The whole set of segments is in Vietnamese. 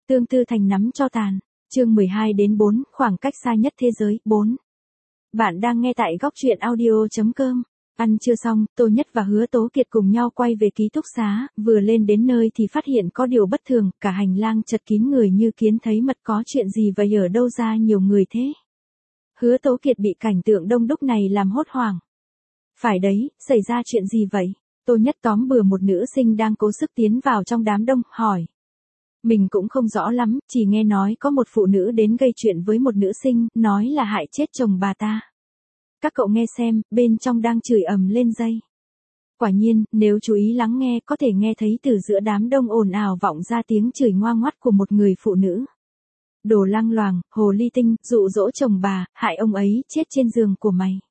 Tương tư thành nắm tro tàn. Chương 12 đến 4, khoảng cách xa nhất thế giới, 4. Bạn đang nghe tại góc truyện audio.com. Ăn trưa xong, Tô Nhất và Hứa Tố Kiệt cùng nhau quay về ký túc xá, vừa lên đến nơi thì phát hiện có điều bất thường, cả hành lang chật kín người như kiến thấy mật, có chuyện gì vậy, ở đâu ra nhiều người thế? Hứa Tố Kiệt bị cảnh tượng đông đúc này làm hốt hoảng. Phải đấy, xảy ra chuyện gì vậy? Tô Nhất tóm bừa một nữ sinh đang cố sức tiến vào trong đám đông, hỏi. Mình cũng không rõ lắm, chỉ nghe nói có một phụ nữ đến gây chuyện với một nữ sinh, nói là hại chết chồng bà ta. Các cậu nghe xem, bên trong đang chửi ầm lên dây. Quả nhiên, nếu chú ý lắng nghe có thể nghe thấy từ giữa đám đông ồn ào vọng ra tiếng chửi ngoa ngoắt của một người phụ nữ. Đồ lăng loàng, hồ ly tinh, dụ dỗ chồng bà, hại ông ấy chết trên giường của mày.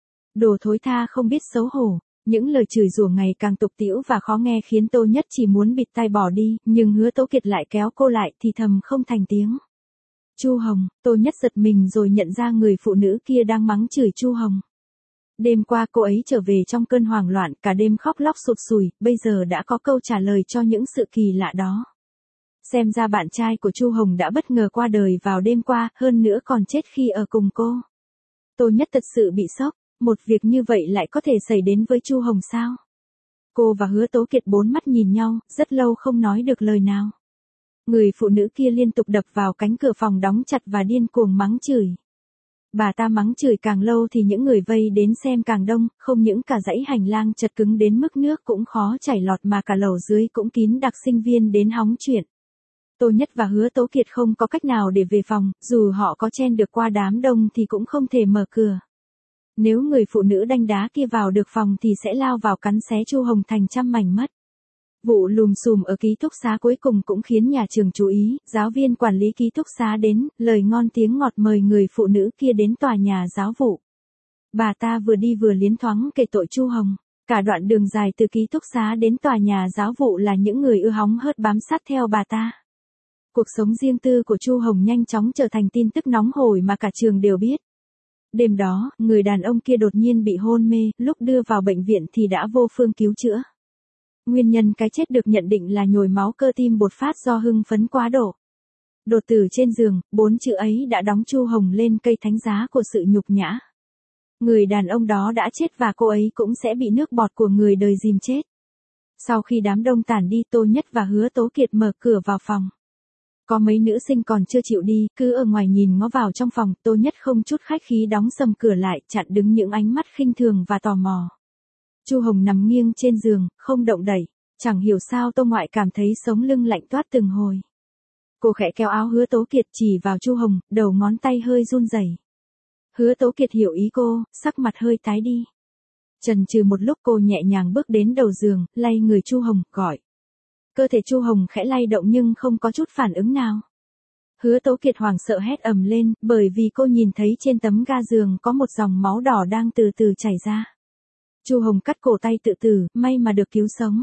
Đồ thối tha không biết xấu hổ. Những lời chửi rủa ngày càng tục tĩu và khó nghe khiến Tô Nhất chỉ muốn bịt tai bỏ đi, nhưng Hứa Tố Kiệt lại kéo cô lại thì thầm không thành tiếng. Chu Hồng, Tô Nhất giật mình rồi nhận ra người phụ nữ kia đang mắng chửi Chu Hồng. Đêm qua cô ấy trở về trong cơn hoảng loạn, cả đêm khóc lóc sụt sùi, bây giờ đã có câu trả lời cho những sự kỳ lạ đó. Xem ra bạn trai của Chu Hồng đã bất ngờ qua đời vào đêm qua, hơn nữa còn chết khi ở cùng cô. Tô Nhất thật sự bị sốc. Một việc như vậy lại có thể xảy đến với Chu Hồng sao? Cô và Hứa Tố Kiệt bốn mắt nhìn nhau, rất lâu không nói được lời nào. Người phụ nữ kia liên tục đập vào cánh cửa phòng đóng chặt và điên cuồng mắng chửi. Bà ta mắng chửi càng lâu thì những người vây đến xem càng đông, không những cả dãy hành lang chật cứng đến mức nước cũng khó chảy lọt mà cả lầu dưới cũng kín đặc sinh viên đến hóng chuyện. Tô Nhất và Hứa Tố Kiệt không có cách nào để về phòng, dù họ có chen được qua đám đông thì cũng không thể mở cửa. Nếu người phụ nữ đanh đá kia vào được phòng thì sẽ lao vào cắn xé Chu Hồng thành trăm mảnh mất. Vụ lùm xùm ở ký túc xá cuối cùng cũng khiến nhà trường chú ý, giáo viên quản lý ký túc xá đến, lời ngon tiếng ngọt mời người phụ nữ kia đến tòa nhà giáo vụ. Bà ta vừa đi vừa liến thoáng kể tội Chu Hồng. Cả đoạn đường dài từ ký túc xá đến tòa nhà giáo vụ là những người ưa hóng hớt bám sát theo bà ta. Cuộc sống riêng tư của Chu Hồng nhanh chóng trở thành tin tức nóng hổi mà cả trường đều biết. Đêm đó, người đàn ông kia đột nhiên bị hôn mê, lúc đưa vào bệnh viện thì đã vô phương cứu chữa. Nguyên nhân cái chết được nhận định là nhồi máu cơ tim bột phát do hưng phấn quá độ. Đột tử trên giường, 4 chữ ấy đã đóng Chu Hồng lên cây thánh giá của sự nhục nhã. Người đàn ông đó đã chết và cô ấy cũng sẽ bị nước bọt của người đời dìm chết. Sau khi đám đông tản đi, Tô Nhất và Hứa Tố Kiệt mở cửa vào phòng. Có mấy nữ sinh còn chưa chịu đi, cứ ở ngoài nhìn ngó vào trong phòng, Tô Nhất không chút khách khí đóng sầm cửa lại, chặn đứng những ánh mắt khinh thường và tò mò. Chu Hồng nằm nghiêng trên giường, không động đậy, chẳng hiểu sao Tô Ngoại cảm thấy sống lưng lạnh toát từng hồi. Cô khẽ kéo áo Hứa Tố Kiệt chỉ vào Chu Hồng, đầu ngón tay hơi run rẩy. Hứa Tố Kiệt hiểu ý cô, sắc mặt hơi tái đi. Chần chừ một lúc cô nhẹ nhàng bước đến đầu giường, lay người Chu Hồng, gọi. Cơ thể Chu Hồng khẽ lay động nhưng không có chút phản ứng nào. Hứa Tố Kiệt hoảng sợ hét ầm lên, bởi vì cô nhìn thấy trên tấm ga giường có một dòng máu đỏ đang từ từ chảy ra. Chu Hồng cắt cổ tay tự tử, may mà được cứu sống.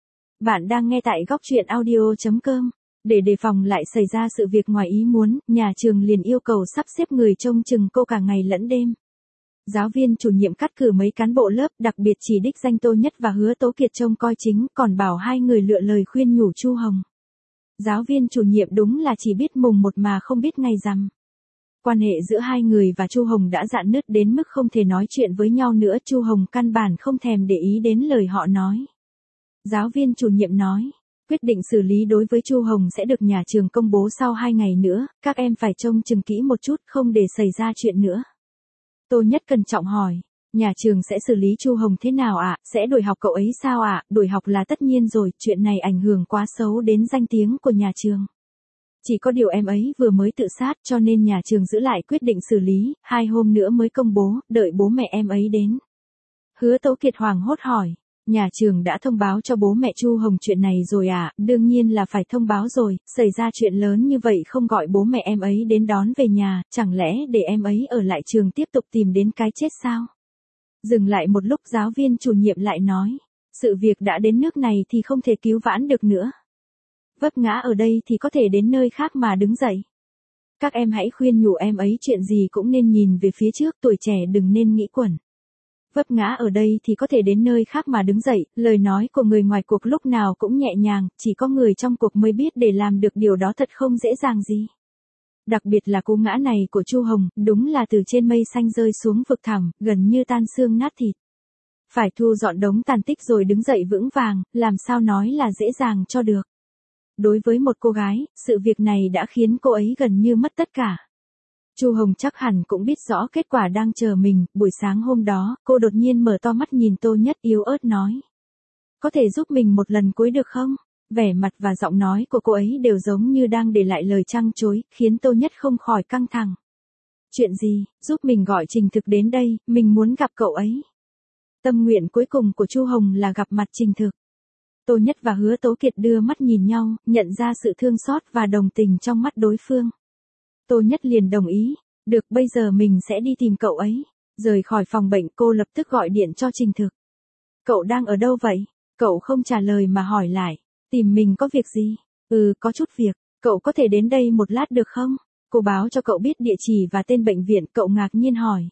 Bạn đang nghe tại góc truyện audio.com. Để đề phòng lại xảy ra sự việc ngoài ý muốn, nhà trường liền yêu cầu sắp xếp người trông chừng cô cả ngày lẫn đêm. Giáo viên chủ nhiệm cắt cử mấy cán bộ lớp, đặc biệt chỉ đích danh Tô Nhất và Hứa Tố Kiệt trông coi chính, còn bảo hai người lựa lời khuyên nhủ Chu Hồng. Giáo viên chủ nhiệm đúng là chỉ biết mùng 1 mà không biết ngày rằm. Quan hệ giữa hai người và Chu Hồng đã rạn nứt đến mức không thể nói chuyện với nhau nữa, Chu Hồng căn bản không thèm để ý đến lời họ nói. Giáo viên chủ nhiệm nói, quyết định xử lý đối với Chu Hồng sẽ được nhà trường công bố sau 2 ngày nữa, các em phải trông chừng kỹ một chút, không để xảy ra chuyện nữa. Tô Nhất cẩn trọng hỏi, nhà trường sẽ xử lý Chu Hồng thế nào ạ, sẽ đuổi học cậu ấy sao ạ, đuổi học là tất nhiên rồi, chuyện này ảnh hưởng quá xấu đến danh tiếng của nhà trường. Chỉ có điều em ấy vừa mới tự sát cho nên nhà trường giữ lại quyết định xử lý, 2 hôm nữa mới công bố, đợi bố mẹ em ấy đến. Hứa Tố Kiệt hoảng hốt hỏi, nhà trường đã thông báo cho bố mẹ Chu Hồng chuyện này rồi à, đương nhiên là phải thông báo rồi, xảy ra chuyện lớn như vậy không gọi bố mẹ em ấy đến đón về nhà, chẳng lẽ để em ấy ở lại trường tiếp tục tìm đến cái chết sao? Dừng lại một lúc giáo viên chủ nhiệm lại nói, sự việc đã đến nước này thì không thể cứu vãn được nữa. Vấp ngã ở đây thì có thể đến nơi khác mà đứng dậy. Các em hãy khuyên nhủ em ấy chuyện gì cũng nên nhìn về phía trước, tuổi trẻ đừng nên nghĩ quẩn. Vấp ngã ở đây thì có thể đến nơi khác mà đứng dậy, lời nói của người ngoài cuộc lúc nào cũng nhẹ nhàng, chỉ có người trong cuộc mới biết để làm được điều đó thật không dễ dàng gì. Đặc biệt là cú ngã này của Chu Hồng, đúng là từ trên mây xanh rơi xuống vực thẳm, gần như tan xương nát thịt. Phải thu dọn đống tàn tích rồi đứng dậy vững vàng, làm sao nói là dễ dàng cho được. Đối với một cô gái, sự việc này đã khiến cô ấy gần như mất tất cả. Chu Hồng chắc hẳn cũng biết rõ kết quả đang chờ mình, buổi sáng hôm đó, cô đột nhiên mở to mắt nhìn Tô Nhất yếu ớt nói. Có thể giúp mình một lần cuối được không? Vẻ mặt và giọng nói của cô ấy đều giống như đang để lại lời trăng trối, khiến Tô Nhất không khỏi căng thẳng. Chuyện gì, giúp mình gọi Trình Thực đến đây, mình muốn gặp cậu ấy. Tâm nguyện cuối cùng của Chu Hồng là gặp mặt Trình Thực. Tô Nhất và Hứa Tố Kiệt đưa mắt nhìn nhau, nhận ra sự thương xót và đồng tình trong mắt đối phương. Tô Nhất liền đồng ý, được bây giờ mình sẽ đi tìm cậu ấy. Rời khỏi phòng bệnh cô lập tức gọi điện cho Trình Thực. Cậu đang ở đâu vậy? Cậu không trả lời mà hỏi lại, tìm mình có việc gì? Có chút việc, cậu có thể đến đây một lát được không? Cô báo cho cậu biết địa chỉ và tên bệnh viện, cậu ngạc nhiên hỏi.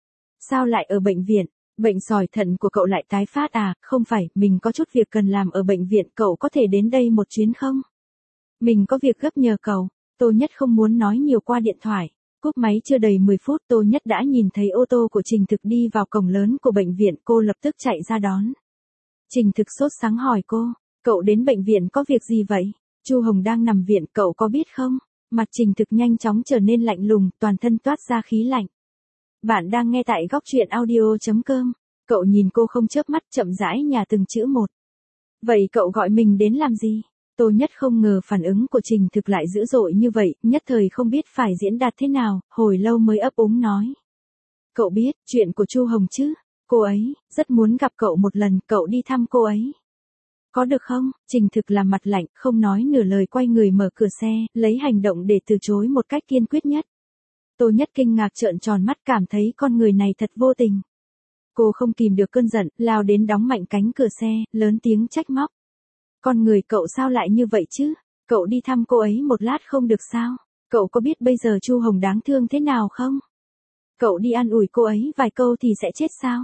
Sao lại ở bệnh viện? Bệnh sỏi thận của cậu lại tái phát à? Không phải, mình có chút việc cần làm ở bệnh viện, cậu có thể đến đây một chuyến không? Mình có việc gấp nhờ cậu. Tô Nhất không muốn nói nhiều qua điện thoại. Cúp máy chưa đầy 10 phút Tô Nhất đã nhìn thấy ô tô của Trình Thực đi vào cổng lớn của bệnh viện, cô lập tức chạy ra đón. Trình Thực sốt sắng hỏi cô, cậu đến bệnh viện có việc gì vậy? Chu Hồng đang nằm viện, cậu có biết không? Mặt Trình Thực nhanh chóng trở nên lạnh lùng, toàn thân toát ra khí lạnh. Bạn đang nghe tại góc truyện audio.com. Cậu nhìn cô không chớp mắt, chậm rãi nhả từng chữ một. Vậy cậu gọi mình đến làm gì? Tô Nhất không ngờ phản ứng của Trình Thực lại dữ dội như vậy, nhất thời không biết phải diễn đạt thế nào, hồi lâu mới ấp úng nói. Cậu biết chuyện của Chu Hồng chứ? Cô ấy rất muốn gặp cậu một lần, cậu đi thăm cô ấy. Có được không? Trình Thực làm mặt lạnh, không nói nửa lời, quay người mở cửa xe, lấy hành động để từ chối một cách kiên quyết nhất. Tô Nhất kinh ngạc trợn tròn mắt, cảm thấy con người này thật vô tình. Cô không kìm được cơn giận, lao đến đóng mạnh cánh cửa xe, lớn tiếng trách móc. Con người cậu sao lại như vậy chứ? Cậu đi thăm cô ấy một lát không được sao? Cậu có biết bây giờ Chu Hồng đáng thương thế nào không? Cậu đi an ủi cô ấy vài câu thì sẽ chết sao?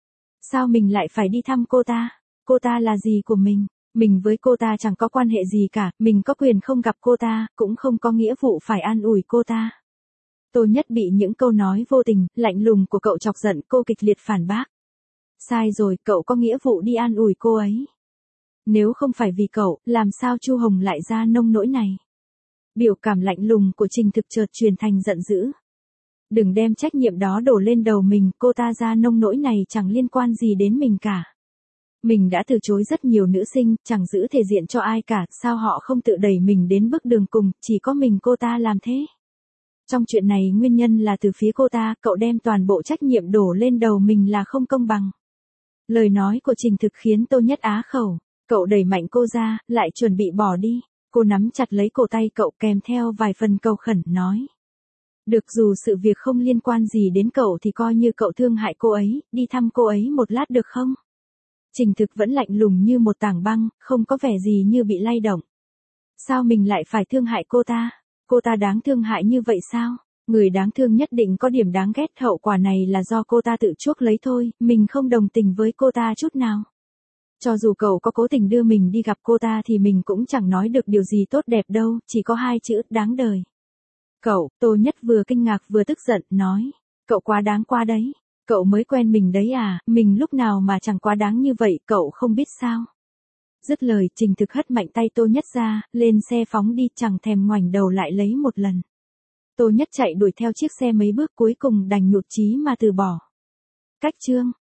Sao mình lại phải đi thăm cô ta? Cô ta là gì của mình? Mình với cô ta chẳng có quan hệ gì cả, mình có quyền không gặp cô ta, cũng không có nghĩa vụ phải an ủi cô ta. Tô Nhất bị những câu nói vô tình, lạnh lùng của cậu chọc giận, cô kịch liệt phản bác. Sai rồi, cậu có nghĩa vụ đi an ủi cô ấy. Nếu không phải vì cậu, làm sao Chu Hồng lại ra nông nỗi này? Biểu cảm lạnh lùng của Trình Thực chợt truyền thành giận dữ. Đừng đem trách nhiệm đó đổ lên đầu mình, cô ta ra nông nỗi này chẳng liên quan gì đến mình cả. Mình đã từ chối rất nhiều nữ sinh, chẳng giữ thể diện cho ai cả, sao họ không tự đẩy mình đến bước đường cùng, chỉ có mình cô ta làm thế. Trong chuyện này nguyên nhân là từ phía cô ta, cậu đem toàn bộ trách nhiệm đổ lên đầu mình là không công bằng. Lời nói của Trình Thực khiến Tô Nhất á khẩu. Cậu đẩy mạnh cô ra, lại chuẩn bị bỏ đi. Cô nắm chặt lấy cổ tay cậu kèm theo vài phần cầu khẩn, nói. Được, dù sự việc không liên quan gì đến cậu thì coi như cậu thương hại cô ấy, đi thăm cô ấy một lát được không? Trình Thực vẫn lạnh lùng như một tảng băng, không có vẻ gì như bị lay động. Sao mình lại phải thương hại cô ta? Cô ta đáng thương hại như vậy sao? Người đáng thương nhất định có điểm đáng ghét, hậu quả này là do cô ta tự chuốc lấy thôi, mình không đồng tình với cô ta chút nào. Cho dù cậu có cố tình đưa mình đi gặp cô ta thì mình cũng chẳng nói được điều gì tốt đẹp đâu, chỉ có hai chữ, đáng đời. Cậu, Tô Nhất vừa kinh ngạc vừa tức giận, nói. Cậu quá đáng quá đấy. Cậu mới quen mình đấy à, mình lúc nào mà chẳng quá đáng như vậy, cậu không biết sao. Dứt lời, Trình Thực hất mạnh tay Tô Nhất ra, lên xe phóng đi, chẳng thèm ngoảnh đầu lại lấy một lần. Tô Nhất chạy đuổi theo chiếc xe mấy bước, cuối cùng đành nhụt chí mà từ bỏ. Cách chương